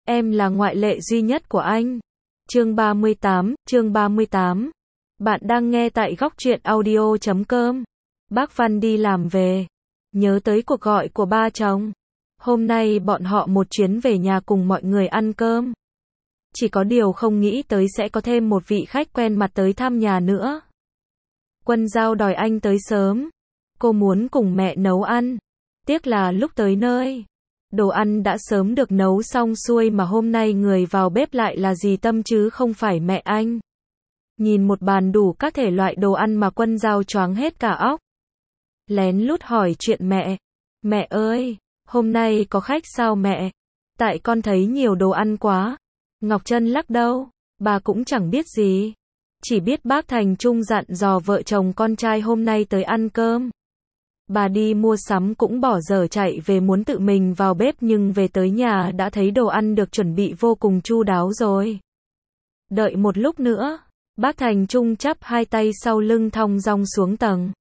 Em là ngoại lệ duy nhất của anh. Chương 38. Bạn đang nghe tại góc truyện audio.com. Bác Văn đi làm về. Nhớ tới cuộc gọi của ba chồng. Hôm nay bọn họ một chuyến về nhà cùng mọi người ăn cơm. Chỉ có điều không nghĩ tới sẽ có thêm một vị khách quen mặt tới thăm nhà nữa. Quân Giao đòi anh tới sớm. Cô muốn cùng mẹ nấu ăn. Tiếc là lúc tới nơi, đồ ăn đã sớm được nấu xong xuôi mà hôm nay người vào bếp lại là dì Tâm chứ không phải mẹ anh. Nhìn một bàn đủ các thể loại đồ ăn mà Quân Giao choáng hết cả óc. Lén lút hỏi chuyện mẹ. Mẹ ơi, hôm nay có khách sao mẹ? Tại con thấy nhiều đồ ăn quá. Ngọc Trân lắc đầu, bà cũng chẳng biết gì. Chỉ biết bác Thành Trung dặn dò vợ chồng con trai hôm nay tới ăn cơm. Bà đi mua sắm cũng bỏ dở chạy về muốn tự mình vào bếp nhưng về tới nhà đã thấy đồ ăn được chuẩn bị vô cùng chu đáo rồi. Đợi một lúc nữa, bác Thành Trung chắp hai tay sau lưng thong dong xuống tầng.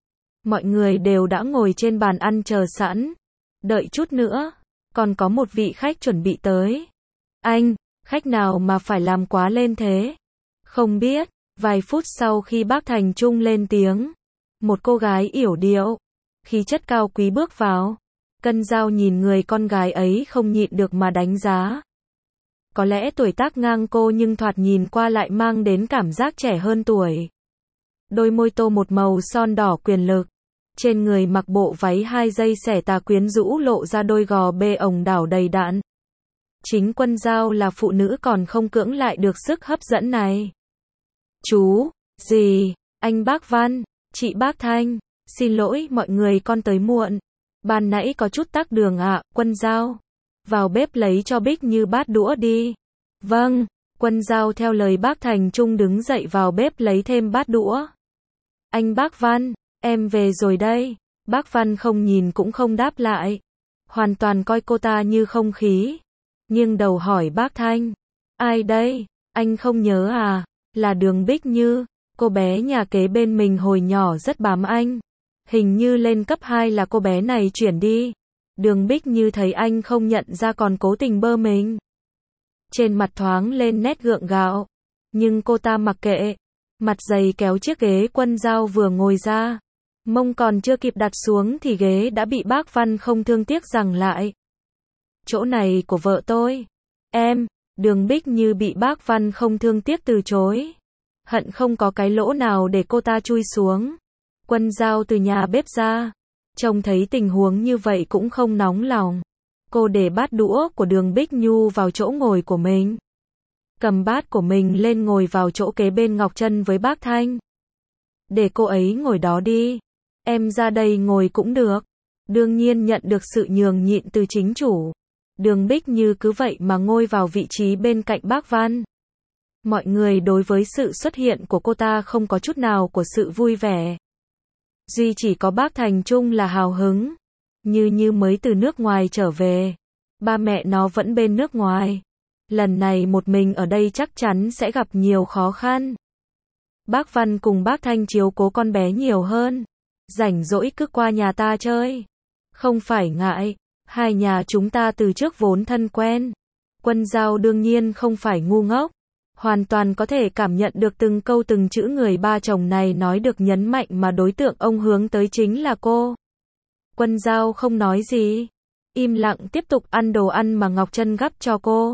Mọi người đều đã ngồi trên bàn ăn chờ sẵn. Đợi chút nữa, còn có một vị khách chuẩn bị tới. Anh, khách nào mà phải làm quá lên thế? Không biết, vài phút sau khi bác Thành Trung lên tiếng, một cô gái yểu điệu, khí chất cao quý bước vào. Quân Giao nhìn người con gái ấy không nhịn được mà đánh giá. Có lẽ tuổi tác ngang cô nhưng thoạt nhìn qua lại mang đến cảm giác trẻ hơn tuổi. Đôi môi tô một màu son đỏ quyền lực. Trên người mặc bộ váy 2 dây xẻ tà quyến rũ lộ ra đôi gò bê ồng đảo đầy đặn. Chính Quân Giao là phụ nữ còn không cưỡng lại được sức hấp dẫn này. Chú, dì, anh bác Văn, chị bác Thanh. Xin lỗi mọi người con tới muộn. Ban nãy có chút tắc đường ạ. Quân Giao. Vào bếp lấy cho Bích Như bát đũa đi. Vâng. Quân Giao theo lời bác Thành Trung đứng dậy vào bếp lấy thêm bát đũa. Anh bác Văn, em về rồi đây. Bác Văn không nhìn cũng không đáp lại. Hoàn toàn coi cô ta như không khí. Nghiêng đầu hỏi bác Thanh. Ai đây? Anh không nhớ à? Là Đường Bích Như. Cô bé nhà kế bên mình hồi nhỏ rất bám anh. Hình như lên cấp 2 là cô bé này chuyển đi. Đường Bích Như thấy anh không nhận ra còn cố tình bơ mình. Trên mặt thoáng lên nét gượng gạo. Nhưng cô ta mặc kệ. Mặt dày kéo chiếc ghế Quân Giao vừa ngồi ra. Mông còn chưa kịp đặt xuống thì ghế đã bị bác Văn không thương tiếc giằng lại. Chỗ này của vợ tôi. Em, Đường Bích Như bị bác Văn không thương tiếc từ chối. Hận không có cái lỗ nào để cô ta chui xuống. Quân Giao từ nhà bếp ra. Trông thấy tình huống như vậy cũng không nóng lòng. Cô để bát đũa của Đường Bích Nhu vào chỗ ngồi của mình. Cầm bát của mình lên ngồi vào chỗ kế bên Ngọc Trân với bác Thanh. Để cô ấy ngồi đó đi. Em ra đây ngồi cũng được. Đương nhiên nhận được sự nhường nhịn từ chính chủ. Đường Bích Như cứ vậy mà ngồi vào vị trí bên cạnh bác Văn. Mọi người đối với sự xuất hiện của cô ta không có chút nào của sự vui vẻ. Duy chỉ có bác Thành Trung là hào hứng. Như mới từ nước ngoài trở về. Ba mẹ nó vẫn bên nước ngoài. Lần này một mình ở đây chắc chắn sẽ gặp nhiều khó khăn. Bác Văn cùng bác Thanh chiếu cố con bé nhiều hơn. Rảnh rỗi cứ qua nhà ta chơi. Không phải ngại. Hai nhà chúng ta từ trước vốn thân quen. Quân Giao đương nhiên không phải ngu ngốc. Hoàn toàn có thể cảm nhận được từng câu từng chữ người ba chồng này nói được nhấn mạnh mà đối tượng ông hướng tới chính là cô. Quân Giao không nói gì. Im lặng tiếp tục ăn đồ ăn mà Ngọc Trân gắp cho cô.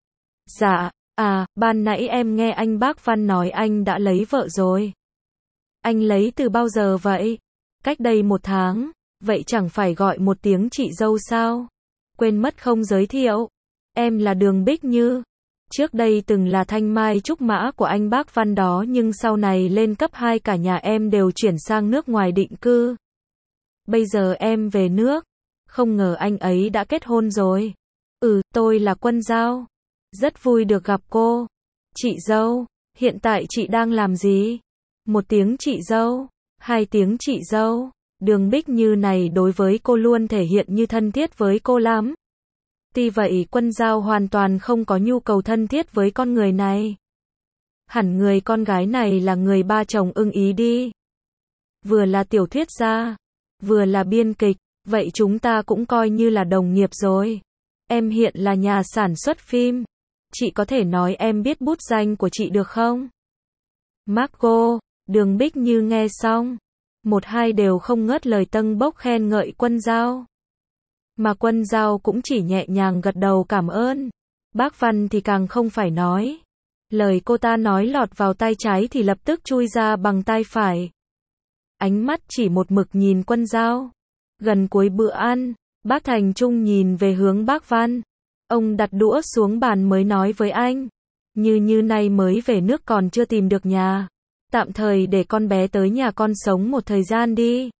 Dạ, ban nãy em nghe anh bác Văn nói anh đã lấy vợ rồi. Anh lấy từ bao giờ vậy? Cách đây 1 tháng. Vậy chẳng phải gọi một tiếng chị dâu sao? Quên mất không giới thiệu. Em là Đường Bích Như. Trước đây từng là thanh mai trúc mã của anh bác Văn đó nhưng sau này lên cấp 2 cả nhà em đều chuyển sang nước ngoài định cư. Bây giờ em về nước. Không ngờ anh ấy đã kết hôn rồi. Tôi là Quân Giao. Rất vui được gặp cô. Chị dâu, hiện tại chị đang làm gì? 1 tiếng chị dâu, 2 tiếng chị dâu. Đường Bích Như này đối với cô luôn thể hiện như thân thiết với cô lắm. Tuy vậy Quân Giao hoàn toàn không có nhu cầu thân thiết với con người này. Hẳn người con gái này là người ba chồng ưng ý đi. Vừa là tiểu thuyết gia, vừa là biên kịch, vậy chúng ta cũng coi như là đồng nghiệp rồi. Em hiện là nhà sản xuất phim. Chị có thể nói em biết bút danh của chị được không? Margot, Đường Bích Như nghe xong. Một hai đều không ngớt lời tâng bốc khen ngợi Quân Dao. Mà Quân Dao cũng chỉ nhẹ nhàng gật đầu cảm ơn. Bác Văn thì càng không phải nói. Lời cô ta nói lọt vào tai trái thì lập tức chui ra bằng tai phải. Ánh mắt chỉ một mực nhìn Quân Dao. Gần cuối bữa ăn, bác Thành Trung nhìn về hướng bác Văn. Ông đặt đũa xuống bàn mới nói với anh. Như nay mới về nước còn chưa tìm được nhà. Tạm thời để con bé tới nhà con sống một thời gian đi.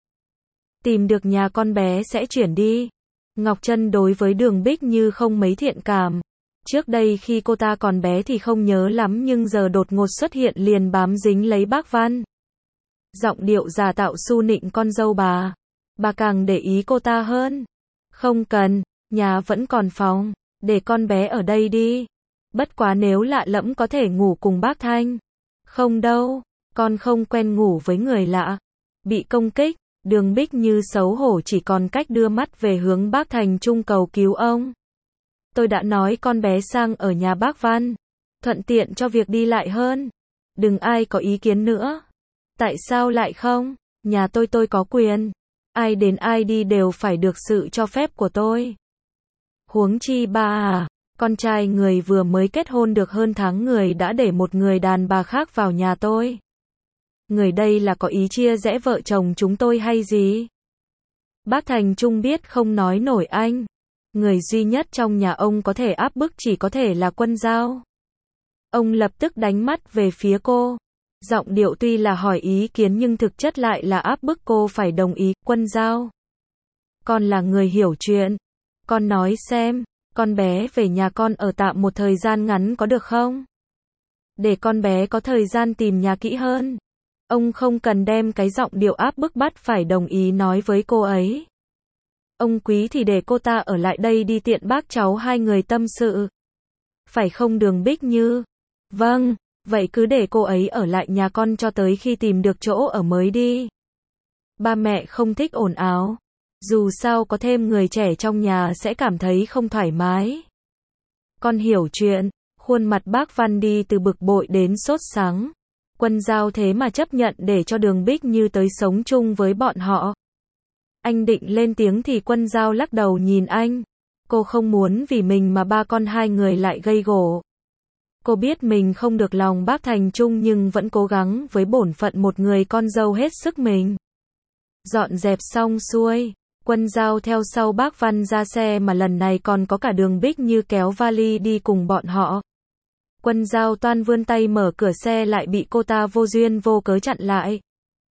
Tìm được nhà con bé sẽ chuyển đi. Ngọc Trân đối với Đường Bích Như không mấy thiện cảm. Trước đây khi cô ta còn bé thì không nhớ lắm nhưng giờ đột ngột xuất hiện liền bám dính lấy bác Văn. Giọng điệu giả tạo su nịnh con dâu bà. Bà càng để ý cô ta hơn. Không cần, nhà vẫn còn phòng. Để con bé ở đây đi. Bất quá nếu lạ lẫm có thể ngủ cùng bác Thanh. Không đâu, con không quen ngủ với người lạ. Bị công kích, Đường Bích Như xấu hổ chỉ còn cách đưa mắt về hướng bác Thành Trung cầu cứu ông. Tôi đã nói con bé sang ở nhà bác Văn. Thuận tiện cho việc đi lại hơn. Đừng ai có ý kiến nữa. Tại sao lại không? Nhà tôi có quyền. Ai đến ai đi đều phải được sự cho phép của tôi. Huống chi ba à, con trai người vừa mới kết hôn được hơn tháng người đã để một người đàn bà khác vào nhà tôi. Người đây là có ý chia rẽ vợ chồng chúng tôi hay gì? Bác Thành Trung biết không nói nổi anh. Người duy nhất trong nhà ông có thể áp bức chỉ có thể là Quân Dao. Ông lập tức đánh mắt về phía cô. Giọng điệu tuy là hỏi ý kiến nhưng thực chất lại là áp bức cô phải đồng ý. Quân Dao, con là người hiểu chuyện. Con nói xem, con bé về nhà con ở tạm một thời gian ngắn có được không? Để con bé có thời gian tìm nhà kỹ hơn. Ông không cần đem cái giọng điệu áp bức bắt phải đồng ý nói với cô ấy. Ông quý thì để cô ta ở lại đây đi tiện bác cháu hai người tâm sự. Phải không Đường Bích Như? Vâng, vậy cứ để cô ấy ở lại nhà con cho tới khi tìm được chỗ ở mới đi. Ba mẹ không thích ồn ào. Dù sao có thêm người trẻ trong nhà sẽ cảm thấy không thoải mái. Con hiểu chuyện. Khuôn mặt bác Văn đi từ bực bội đến sốt sắng. Quân Dao thế mà chấp nhận để cho Đường Bích Như tới sống chung với bọn họ. Anh định lên tiếng thì Quân Dao lắc đầu nhìn anh. Cô không muốn vì mình mà ba con hai người lại gây gổ. Cô biết mình không được lòng bác Thành Trung nhưng vẫn cố gắng với bổn phận một người con dâu hết sức mình. Dọn dẹp xong xuôi, Quân Dao theo sau bác Văn ra xe mà lần này còn có cả Đường Bích Như kéo vali đi cùng bọn họ. Quân Dao toan vươn tay mở cửa xe lại bị cô ta vô duyên vô cớ chặn lại.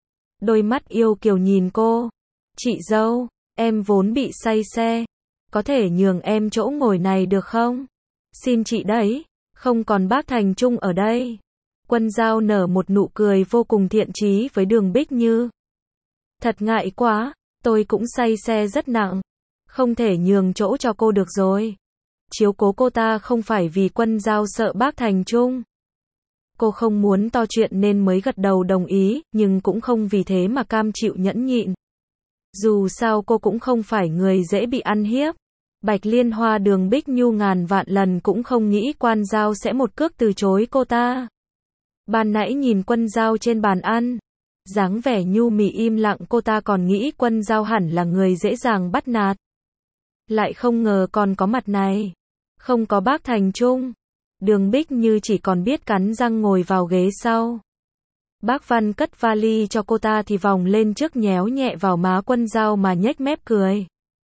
Đôi mắt yêu kiều nhìn cô. Chị dâu, em vốn bị say xe. Có thể nhường em chỗ ngồi này được không? Xin chị đấy, không còn bác Thành Trung ở đây. Quân Dao nở một nụ cười vô cùng thiện chí với Đường Bích Như. Thật ngại quá, tôi cũng say xe rất nặng. Không thể nhường chỗ cho cô được rồi. Chiếu cố cô ta không phải vì Quân Dao sợ bác Thành Trung. Cô không muốn to chuyện nên mới gật đầu đồng ý, nhưng cũng không vì thế mà cam chịu nhẫn nhịn. Dù sao cô cũng không phải người dễ bị ăn hiếp. Bạch Liên Hoa Đường Bích Nhu ngàn vạn lần cũng không nghĩ Quân Dao sẽ một cước từ chối cô ta. Ban nãy nhìn Quân Dao trên bàn ăn, dáng vẻ nhu mì im lặng cô ta còn nghĩ Quân Dao hẳn là người dễ dàng bắt nạt. Lại không ngờ còn có mặt này. Không có bác Thành Trung. Đường Bích Như chỉ còn biết cắn răng ngồi vào ghế sau. Bác Văn cất vali cho cô ta thì vòng lên trước nhéo nhẹ vào má Quân Dao mà nhếch mép cười.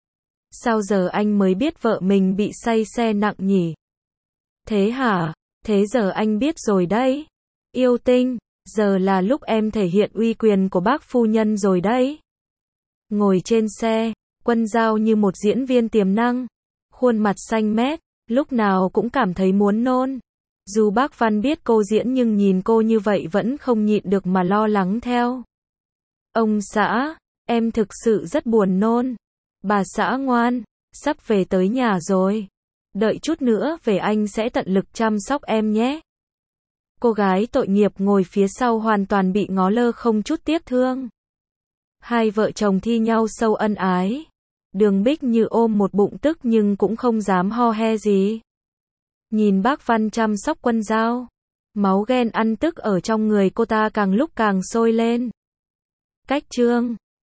Sao giờ anh mới biết vợ mình bị say xe nặng nhỉ? Thế hả? Thế giờ anh biết rồi đấy. Yêu tinh, giờ là lúc em thể hiện uy quyền của bác phu nhân rồi đấy. Ngồi trên xe, Quân Dao như một diễn viên tiềm năng. Khuôn mặt xanh mét, lúc nào cũng cảm thấy muốn nôn. Dù bác Văn biết cô diễn nhưng nhìn cô như vậy vẫn không nhịn được mà lo lắng theo. Ông xã, em thực sự rất buồn nôn. Bà xã ngoan, sắp về tới nhà rồi. Đợi chút nữa về anh sẽ tận lực chăm sóc em nhé. Cô gái tội nghiệp ngồi phía sau hoàn toàn bị ngó lơ không chút tiếc thương. Hai vợ chồng thi nhau sâu ân ái. Đường Bích Như ôm một bụng tức nhưng cũng không dám ho he gì. Nhìn bác Văn chăm sóc Quân Dao. Máu ghen ăn tức ở trong người cô ta càng lúc càng sôi lên. Cách chương